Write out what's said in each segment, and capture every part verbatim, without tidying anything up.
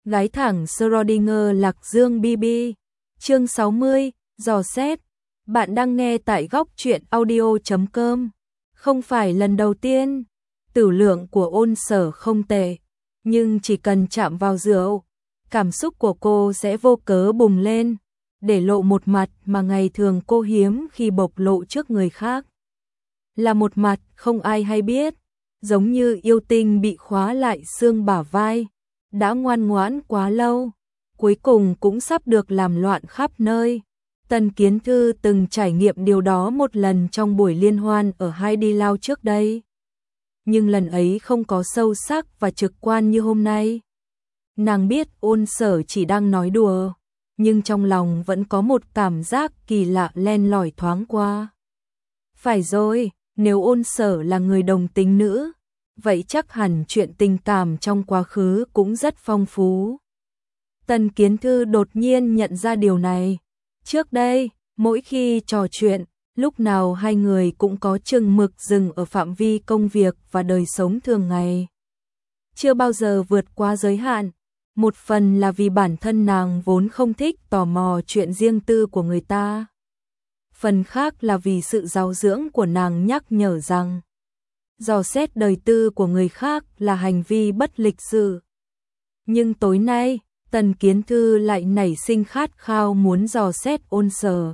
Gái thẳng Schrödinger Lạc Dương bê bê. Chương sáu mươi, dò xét. Bạn đang nghe tại góc truyện audio chấm com. Không phải lần đầu tiên, tử lượng của Ôn Sở không tệ, nhưng chỉ cần chạm vào rượu, cảm xúc của cô sẽ vô cớ bùng lên, để lộ một mặt mà ngày thường cô hiếm khi bộc lộ trước người khác. Là một mặt không ai hay biết, giống như yêu tinh bị khóa lại xương bả vai, đã ngoan ngoãn quá lâu, cuối cùng cũng sắp được làm loạn khắp nơi. Tần Kiến Thư từng trải nghiệm điều đó một lần trong buổi liên hoan ở Heidi Lao trước đây. Nhưng lần ấy không có sâu sắc và trực quan như hôm nay. Nàng biết Ôn Sở chỉ đang nói đùa, nhưng trong lòng vẫn có một cảm giác kỳ lạ len lỏi thoáng qua. Phải rồi, nếu Ôn Sở là người đồng tính nữ, vậy chắc hẳn chuyện tình cảm trong quá khứ cũng rất phong phú. Tần Kiến Thư đột nhiên nhận ra điều này. Trước đây, mỗi khi trò chuyện, lúc nào hai người cũng có chừng mực dừng ở phạm vi công việc và đời sống thường ngày. Chưa bao giờ vượt qua giới hạn, một phần là vì bản thân nàng vốn không thích tò mò chuyện riêng tư của người ta. Phần khác là vì sự giáo dưỡng của nàng nhắc nhở rằng, dò xét đời tư của người khác là hành vi bất lịch sự. Nhưng tối nay, Tần Kiến Thư lại nảy sinh khát khao muốn dò xét Ôn Sở.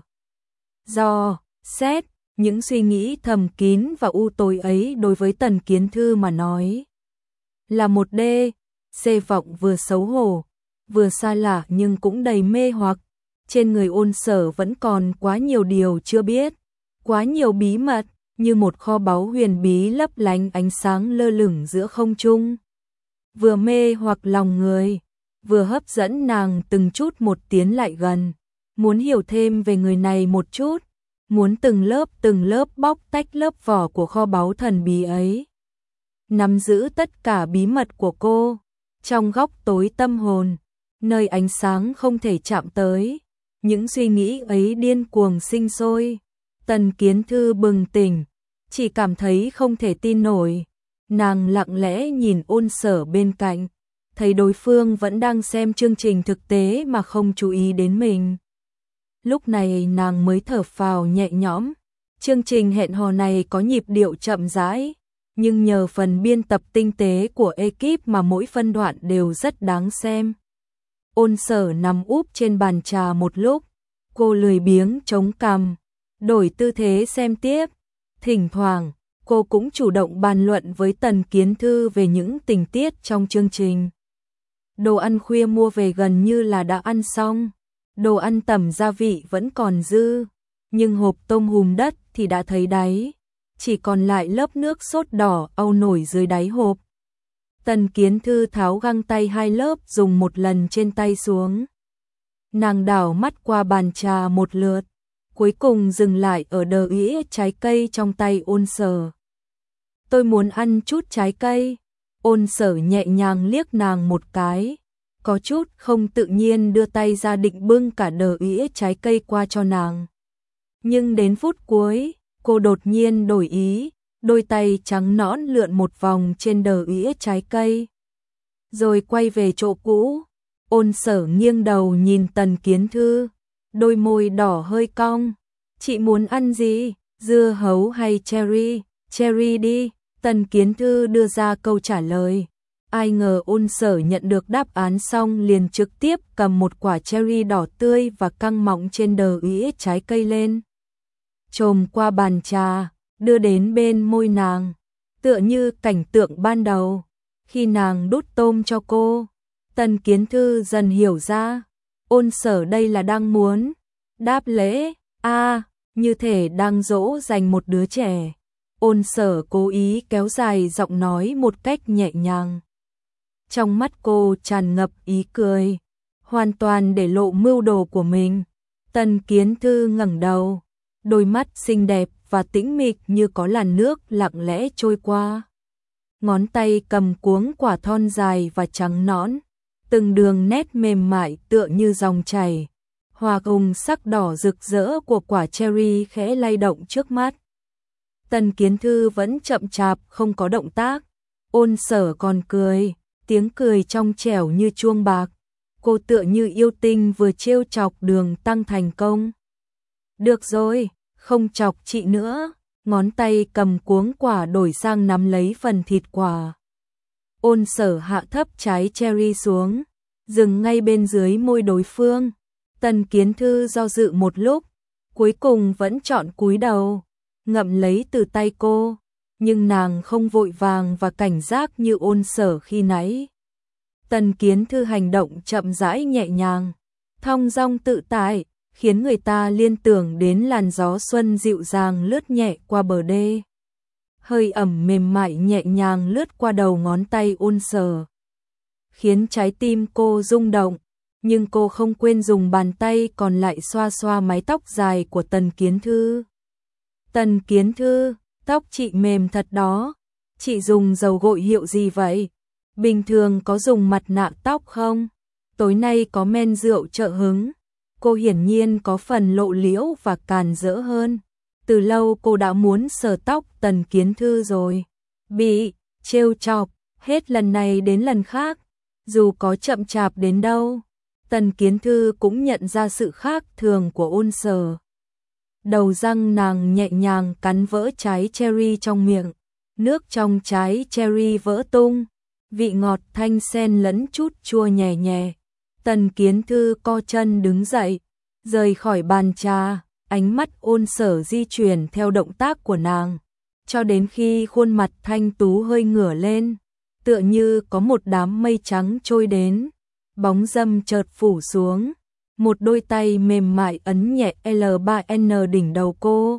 Dò xét, những suy nghĩ thầm kín và u tối ấy đối với Tần Kiến Thư mà nói là một đê, xê vọng vừa xấu hổ, vừa xa lạ nhưng cũng đầy mê hoặc. Trên người Ôn Sở vẫn còn quá nhiều điều chưa biết, quá nhiều bí mật, như một kho báu huyền bí lấp lánh ánh sáng lơ lửng giữa không trung. Vừa mê hoặc lòng người, vừa hấp dẫn nàng từng chút một tiến lại gần, muốn hiểu thêm về người này một chút, muốn từng lớp từng lớp bóc tách lớp vỏ của kho báu thần bí ấy. Nắm giữ tất cả bí mật của cô, trong góc tối tâm hồn, nơi ánh sáng không thể chạm tới, những suy nghĩ ấy điên cuồng sinh sôi. Tần Kiến Thư bừng tỉnh, chỉ cảm thấy không thể tin nổi. Nàng lặng lẽ nhìn Ôn Sở bên cạnh, thấy đối phương vẫn đang xem chương trình thực tế mà không chú ý đến mình. Lúc này nàng mới thở phào nhẹ nhõm. Chương trình hẹn hò này có nhịp điệu chậm rãi, nhưng nhờ phần biên tập tinh tế của ekip mà mỗi phân đoạn đều rất đáng xem. Ôn Sở nằm úp trên bàn trà một lúc, cô lười biếng chống cằm, đổi tư thế xem tiếp. Thỉnh thoảng, cô cũng chủ động bàn luận với Tần Kiến Thư về những tình tiết trong chương trình. Đồ ăn khuya mua về gần như là đã ăn xong, đồ ăn tẩm gia vị vẫn còn dư, nhưng hộp tôm hùm đất thì đã thấy đáy, chỉ còn lại lớp nước sốt đỏ âu nổi dưới đáy hộp. Tần Kiến Thư tháo găng tay hai lớp dùng một lần trên tay xuống. Nàng đảo mắt qua bàn trà một lượt, cuối cùng dừng lại ở đờ ĩa trái cây trong tay Ôn Sở. Tôi muốn ăn chút trái cây. Ôn Sở nhẹ nhàng liếc nàng một cái, có chút không tự nhiên đưa tay ra định bưng cả đờ ĩa trái cây qua cho nàng. Nhưng đến phút cuối, cô đột nhiên đổi ý, đôi tay trắng nõn lượn một vòng trên đờ ĩa trái cây, rồi quay về chỗ cũ. Ôn Sở nghiêng đầu nhìn Tần Kiến Thư, đôi môi đỏ hơi cong. Chị muốn ăn gì, dưa hấu hay cherry? Cherry đi. Tần Kiến Thư đưa ra câu trả lời. Ai ngờ Ôn Sở nhận được đáp án xong liền trực tiếp cầm một quả cherry đỏ tươi và căng mọng trên đờ ĩa trái cây lên, chồm qua bàn trà, đưa đến bên môi nàng, tựa như cảnh tượng ban đầu khi nàng đút tôm cho cô. Tần Kiến Thư dần hiểu ra, Ôn Sở đây là đang muốn đáp lễ, a à, như thể đang dỗ dành một đứa trẻ. Ôn Sở cố ý kéo dài giọng nói một cách nhẹ nhàng. Trong mắt cô tràn ngập ý cười, hoàn toàn để lộ mưu đồ của mình. Tần Kiến Thư ngẩng đầu, đôi mắt xinh đẹp và tĩnh mịch như có làn nước lặng lẽ trôi qua. Ngón tay cầm cuống quả thon dài và trắng nõn, từng đường nét mềm mại tựa như dòng chảy, hòa cùng sắc đỏ rực rỡ của quả cherry khẽ lay động trước mắt. Tần Kiến Thư vẫn chậm chạp không có động tác. Ôn Sở còn cười, tiếng cười trong trẻo như chuông bạc, Cô tựa như yêu tinh vừa trêu chọc Đường Tăng thành công. Được rồi, không chọc chị nữa. Ngón tay cầm cuống quả đổi sang nắm lấy phần thịt quả. Ôn Sở hạ thấp trái cherry xuống, dừng ngay bên dưới môi đối phương. Tần Kiến Thư do dự một lúc, cuối cùng vẫn chọn cúi đầu, ngậm lấy từ tay cô, nhưng nàng không vội vàng và cảnh giác như Ôn Sở khi nãy. Tần Kiến Thư hành động chậm rãi nhẹ nhàng, thong dong tự tại, khiến người ta liên tưởng đến làn gió xuân dịu dàng lướt nhẹ qua bờ đê. Hơi ẩm mềm mại nhẹ nhàng lướt qua đầu ngón tay Ôn Sở, khiến trái tim cô rung động, nhưng cô không quên dùng bàn tay còn lại xoa xoa mái tóc dài của Tần Kiến Thư. Tần Kiến Thư, tóc chị mềm thật đó, chị dùng dầu gội hiệu gì vậy? Bình thường có dùng mặt nạ tóc không? Tối nay có men rượu trợ hứng. Cô hiển nhiên có phần lộ liễu và càn rỡ hơn. Từ lâu cô đã muốn sờ tóc Tần Kiến Thư rồi. Bị trêu chọc, hết lần này đến lần khác. Dù có chậm chạp đến đâu, Tần Kiến Thư cũng nhận ra sự khác thường của Ôn Sở. Đầu răng nàng nhẹ nhàng cắn vỡ trái cherry trong miệng. Nước trong trái cherry vỡ tung. Vị ngọt thanh xen lẫn chút chua nhẹ nhẹ. Tần Kiến Thư co chân đứng dậy, rời khỏi bàn trà, ánh mắt Ôn Sở di chuyển theo động tác của nàng, cho đến khi khuôn mặt thanh tú hơi ngửa lên, tựa như có một đám mây trắng trôi đến, bóng râm chợt phủ xuống, một đôi tay mềm mại ấn nhẹ L ba N đỉnh đầu cô.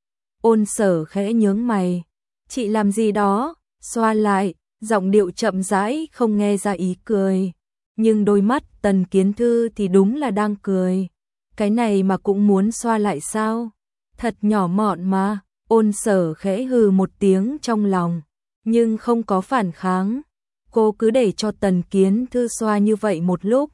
Ôn Sở khẽ nhướng mày, chị làm gì đó, xoa lại, giọng điệu chậm rãi không nghe ra ý cười. Nhưng đôi mắt Tần Kiến Thư thì đúng là đang cười. Cái này mà cũng muốn xoa lại sao? Thật nhỏ mọn mà. Ôn Sở khẽ hừ một tiếng trong lòng, nhưng không có phản kháng. Cô cứ để cho Tần Kiến Thư xoa như vậy một lúc.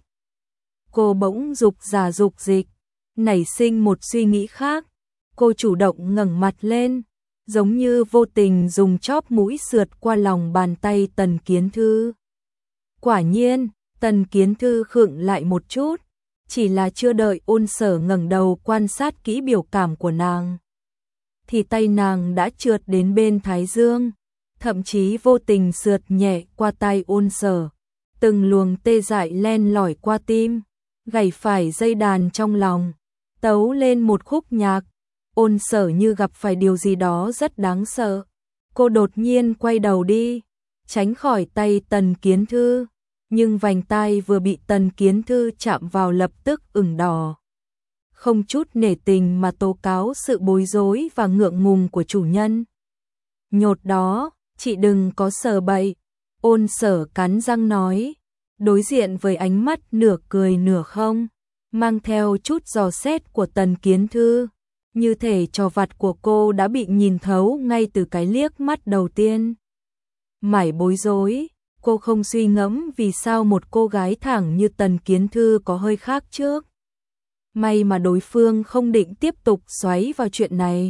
Cô bỗng dục giả dục dịch, nảy sinh một suy nghĩ khác. Cô chủ động ngẩng mặt lên, giống như vô tình dùng chóp mũi sượt qua lòng bàn tay Tần Kiến Thư. Quả nhiên, Tần Kiến Thư khựng lại một chút, chỉ là chưa đợi Ôn Sở ngẩng đầu quan sát kỹ biểu cảm của nàng, thì tay nàng đã trượt đến bên thái dương, thậm chí vô tình sượt nhẹ qua tay Ôn Sở. Từng luồng tê dại len lỏi qua tim, gảy phải dây đàn trong lòng, tấu lên một khúc nhạc. Ôn Sở như gặp phải điều gì đó rất đáng sợ. Cô đột nhiên quay đầu đi, tránh khỏi tay Tần Kiến Thư, nhưng vành tai vừa bị Tần Kiến Thư chạm vào lập tức ửng đỏ. Không chút nể tình mà tố cáo sự bối rối và ngượng ngùng của chủ nhân. Nhột đó, chị đừng có sờ bậy. Ôn Sở cắn răng nói, đối diện với ánh mắt nửa cười nửa không, mang theo chút dò xét của Tần Kiến Thư. Như thể trò vặt của cô đã bị nhìn thấu ngay từ cái liếc mắt đầu tiên. Mải bối rối, cô không suy ngẫm vì sao một cô gái thẳng như Tần Kiến Thư có hơi khác trước. May mà đối phương không định tiếp tục xoáy vào chuyện này.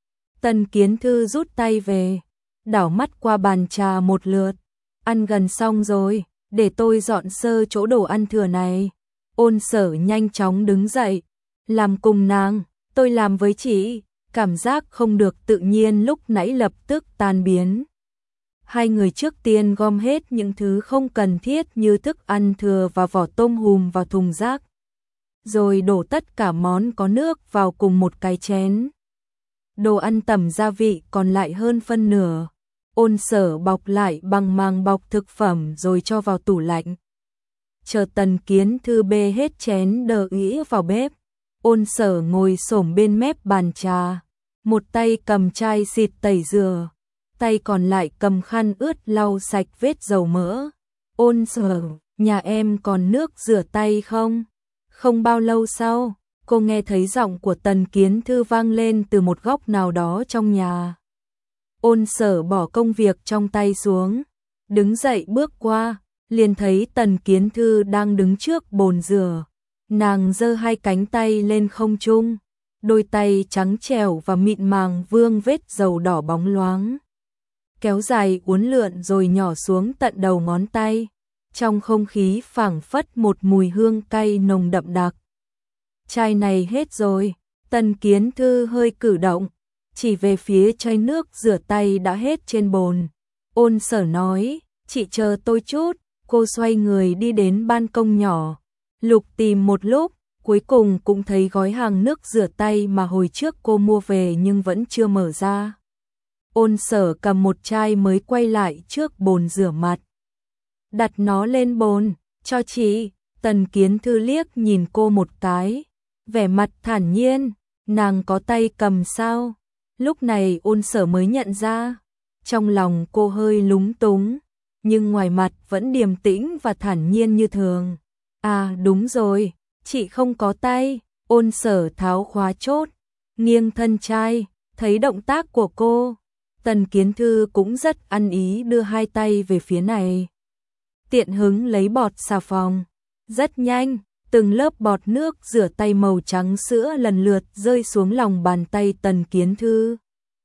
Tần Kiến Thư rút tay về, đảo mắt qua bàn trà một lượt. Ăn gần xong rồi, để tôi dọn sơ chỗ đồ ăn thừa này. Ôn Sở nhanh chóng đứng dậy, làm cùng nàng. Tôi làm với chị, cảm giác không được tự nhiên lúc nãy lập tức tan biến. Hai người trước tiên gom hết những thứ không cần thiết như thức ăn thừa và vỏ tôm hùm vào thùng rác, rồi đổ tất cả món có nước vào cùng một cái chén. Đồ ăn tẩm gia vị còn lại hơn phân nửa. Ôn Sở bọc lại bằng màng bọc thực phẩm rồi cho vào tủ lạnh. Chờ Tần Kiến Thư bê hết chén đờ ĩa vào bếp. Ôn Sở ngồi xổm bên mép bàn trà, một tay cầm chai xịt tẩy rửa, tay còn lại cầm khăn ướt lau sạch vết dầu mỡ. Ôn Sở, nhà em còn nước rửa tay không? Không bao lâu sau, cô nghe thấy giọng của Tần Kiến Thư vang lên từ một góc nào đó trong nhà. Ôn Sở bỏ công việc trong tay xuống, đứng dậy bước qua, liền thấy Tần Kiến Thư đang đứng trước bồn rửa. Nàng giơ hai cánh tay lên không trung, đôi tay trắng trẻo và mịn màng vương vết dầu đỏ bóng loáng, kéo dài uốn lượn rồi nhỏ xuống tận đầu ngón tay. trong không khí phảng phất một mùi hương cay nồng đậm đặc. Chai này hết rồi, Tần Kiến Thư hơi cử động, chỉ về phía chai nước rửa tay đã hết trên bồn. Ôn Sở nói, chị chờ tôi chút, cô xoay người đi đến ban công nhỏ, lục tìm một lúc, cuối cùng cũng thấy gói hàng nước rửa tay mà hồi trước cô mua về nhưng vẫn chưa mở ra. Ôn Sở cầm một chai mới quay lại trước bồn rửa mặt. Đặt nó lên bồn, cho chị. Tần Kiến Thư liếc nhìn cô một cái, vẻ mặt thản nhiên, nàng có tay cầm sao? Lúc này Ôn Sở mới nhận ra, trong lòng cô hơi lúng túng, nhưng ngoài mặt vẫn điềm tĩnh và thản nhiên như thường. À đúng rồi, chị không có tay. Ôn Sở tháo khóa chốt, nghiêng thân chai, thấy động tác của cô, Tần Kiến Thư cũng rất ăn ý đưa hai tay về phía này. Tiện hứng lấy bọt xà phòng, rất nhanh, từng lớp bọt nước rửa tay màu trắng sữa lần lượt rơi xuống lòng bàn tay Tần Kiến Thư.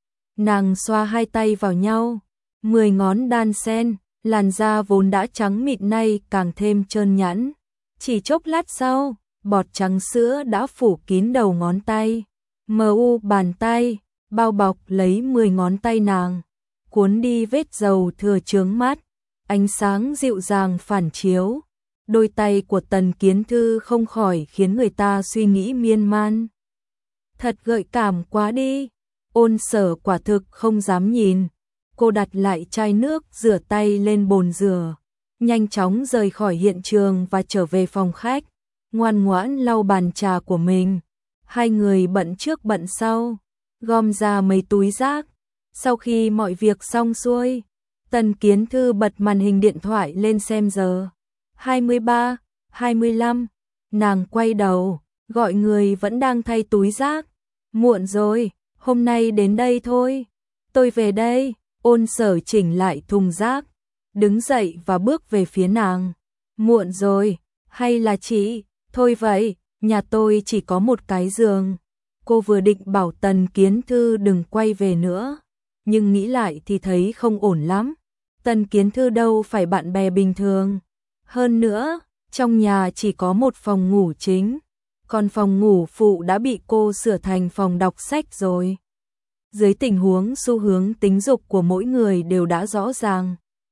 Nàng xoa hai tay vào nhau, mười ngón đan xen, làn da vốn đã trắng mịn nay càng thêm trơn nhẵn. Chỉ chốc lát sau, bọt trắng sữa đã phủ kín đầu ngón tay, mờ u bàn tay, bao bọc lấy mười ngón tay nàng, cuốn đi vết dầu thừa chướng mắt, ánh sáng dịu dàng phản chiếu. Đôi tay của Tần Kiến Thư không khỏi khiến người ta suy nghĩ miên man. Thật gợi cảm quá đi. Ôn Sở quả thực không dám nhìn. Cô đặt lại chai nước rửa tay lên bồn rửa, nhanh chóng rời khỏi hiện trường và trở về phòng khách, ngoan ngoãn lau bàn trà của mình. Hai người bận trước bận sau, gom ra mấy túi rác. Sau khi mọi việc xong xuôi, Tần Kiến Thư bật màn hình điện thoại lên xem giờ. hai mươi ba, hai mươi lăm, nàng quay đầu, gọi người vẫn đang thay túi rác. Muộn rồi, hôm nay đến đây thôi. Tôi về đây. Ôn Sở chỉnh lại thùng rác, đứng dậy và bước về phía nàng. Muộn rồi, hay là chị? Thôi vậy, nhà tôi chỉ có một cái giường. Cô vừa định bảo Tần Kiến Thư đừng quay về nữa, nhưng nghĩ lại thì thấy không ổn lắm. Tần Kiến Thư đâu phải bạn bè bình thường. Hơn nữa, trong nhà chỉ có một phòng ngủ chính, còn phòng ngủ phụ đã bị cô sửa thành phòng đọc sách rồi. Dưới tình huống xu hướng tính dục của mỗi người đều đã rõ ràng,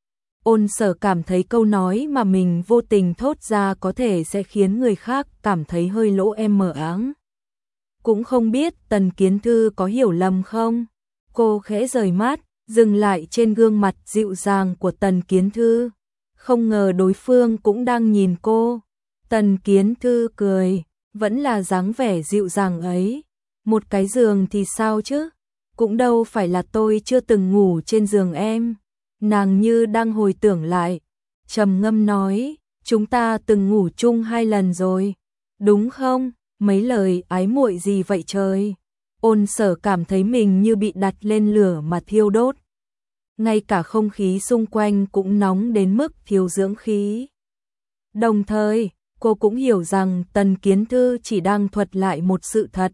Ôn Sở cảm thấy câu nói mà mình vô tình thốt ra có thể sẽ khiến người khác cảm thấy hơi lỗ em mờ áng. Cũng không biết Tần Kiến Thư có hiểu lầm không? Cô khẽ rời mắt, dừng lại trên gương mặt dịu dàng của Tần Kiến Thư. Không ngờ đối phương cũng đang nhìn cô. Tần Kiến Thư cười, vẫn là dáng vẻ dịu dàng ấy. Một cái giường thì sao chứ? Cũng đâu phải là tôi chưa từng ngủ trên giường em. Nàng như đang hồi tưởng lại, trầm ngâm nói, chúng ta từng ngủ chung hai lần rồi, đúng không? Mấy lời ái muội gì vậy trời? Ôn Sở cảm thấy mình như bị đặt lên lửa mà thiêu đốt. Ngay cả không khí xung quanh cũng nóng đến mức thiếu dưỡng khí. Đồng thời, cô cũng hiểu rằng Tần Kiến Thư chỉ đang thuật lại một sự thật.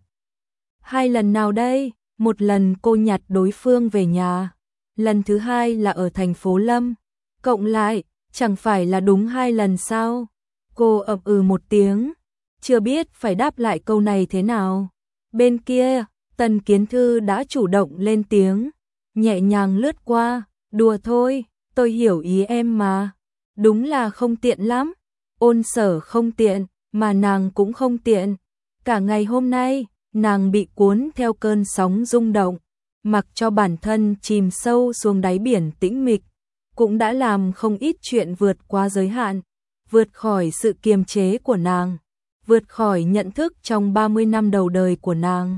Hai lần nào đây? Một lần cô nhặt đối phương về nhà, lần thứ hai là ở thành phố Lâm. Cộng lại, chẳng phải là đúng hai lần sao? Cô ậm ừ một tiếng, chưa biết phải đáp lại câu này thế nào. Bên kia, Tần Kiến Thư đã chủ động lên tiếng, nhẹ nhàng lướt qua, đùa thôi, tôi hiểu ý em mà. Đúng là không tiện lắm. Ôn Sở không tiện, mà nàng cũng không tiện. Cả ngày hôm nay, nàng bị cuốn theo cơn sóng rung động, mặc cho bản thân chìm sâu xuống đáy biển tĩnh mịch, cũng đã làm không ít chuyện vượt qua giới hạn, vượt khỏi sự kiềm chế của nàng, vượt khỏi nhận thức trong ba mươi năm đầu đời của nàng.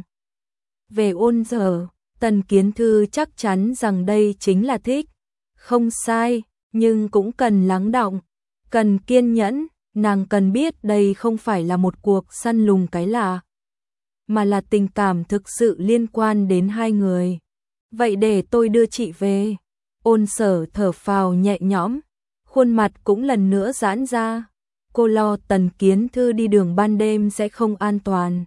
Về Ôn Sở, Tần Kiến Thư chắc chắn rằng đây chính là thích. Không sai, nhưng cũng cần lắng đọng, cần kiên nhẫn, nàng cần biết đây không phải là một cuộc săn lùng cái lạ, mà là tình cảm thực sự liên quan đến hai người. Vậy để tôi đưa chị về. Ôn Sở thở phào nhẹ nhõm, khuôn mặt cũng lần nữa giãn ra. Cô lo Tần Kiến Thư đi đường ban đêm sẽ không an toàn.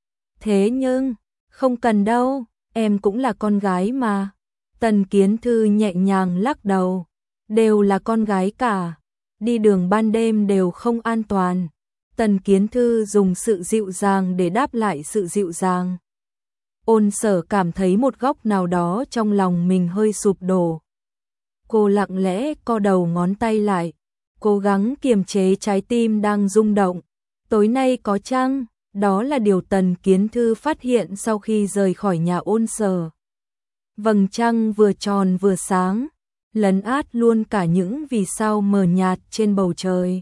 Thế nhưng, không cần đâu, em cũng là con gái mà. Tần Kiến Thư nhẹ nhàng lắc đầu, đều là con gái cả. đi đường ban đêm đều không an toàn. Tần Kiến Thư dùng sự dịu dàng để đáp lại sự dịu dàng. Ôn Sở cảm thấy một góc nào đó trong lòng mình hơi sụp đổ. Cô lặng lẽ co đầu ngón tay lại, cố gắng kiềm chế trái tim đang rung động. Tối nay có trăng, đó là điều Tần Kiến Thư phát hiện sau khi rời khỏi nhà Ôn Sở. Vầng trăng vừa tròn vừa sáng, lấn át luôn cả những vì sao mờ nhạt trên bầu trời.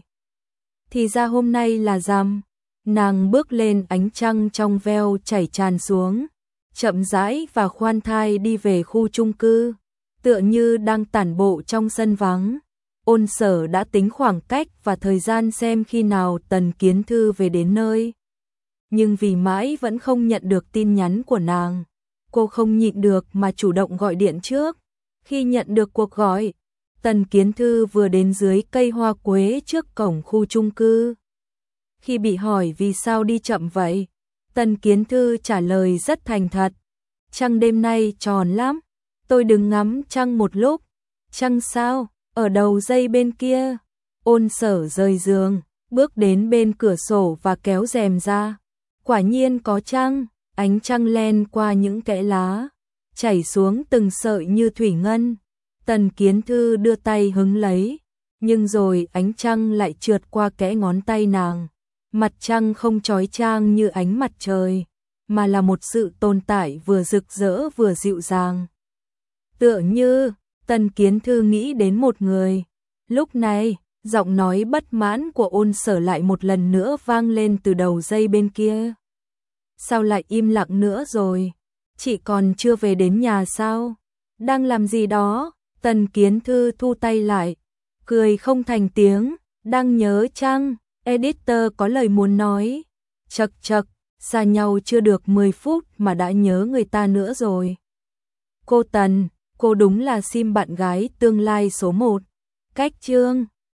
Thì ra hôm nay là rằm, nàng bước lên ánh trăng trong veo chảy tràn xuống, chậm rãi và khoan thai đi về khu chung cư, tựa như đang tản bộ trong sân vắng. Ôn Sở đã tính khoảng cách và thời gian xem khi nào Tần Kiến Thư về đến nơi. Nhưng vì mãi vẫn không nhận được tin nhắn của nàng, cô không nhịn được mà chủ động gọi điện trước. Khi nhận được cuộc gọi, Tần Kiến Thư vừa đến dưới cây hoa quế trước cổng khu chung cư. Khi bị hỏi vì sao đi chậm vậy, Tần Kiến Thư trả lời rất thành thật. Trăng đêm nay tròn lắm, tôi đứng ngắm trăng một lúc. Trăng sao? Ở đầu dây bên kia. Ôn Sở rời giường, bước đến bên cửa sổ và kéo rèm ra. Quả nhiên có trăng, ánh trăng len qua những kẽ lá, chảy xuống từng sợi như thủy ngân. Tần Kiến Thư đưa tay hứng lấy, nhưng rồi ánh trăng lại trượt qua kẽ ngón tay nàng. Mặt trăng không chói chang như ánh mặt trời, mà là một sự tồn tại vừa rực rỡ vừa dịu dàng. Tựa như, Tần Kiến Thư nghĩ đến một người. Lúc này, giọng nói bất mãn của Ôn Sở lại một lần nữa vang lên từ đầu dây bên kia. Sao lại im lặng nữa rồi? Chị còn chưa về đến nhà sao? Đang làm gì đó? Tần Kiến Thư thu tay lại, cười không thành tiếng. Đang nhớ chăng? Editor có lời muốn nói. Chật chật, xa nhau chưa được mười phút mà đã nhớ người ta nữa rồi. Cô Tần, cô đúng là sim bạn gái tương lai số một. Cách chương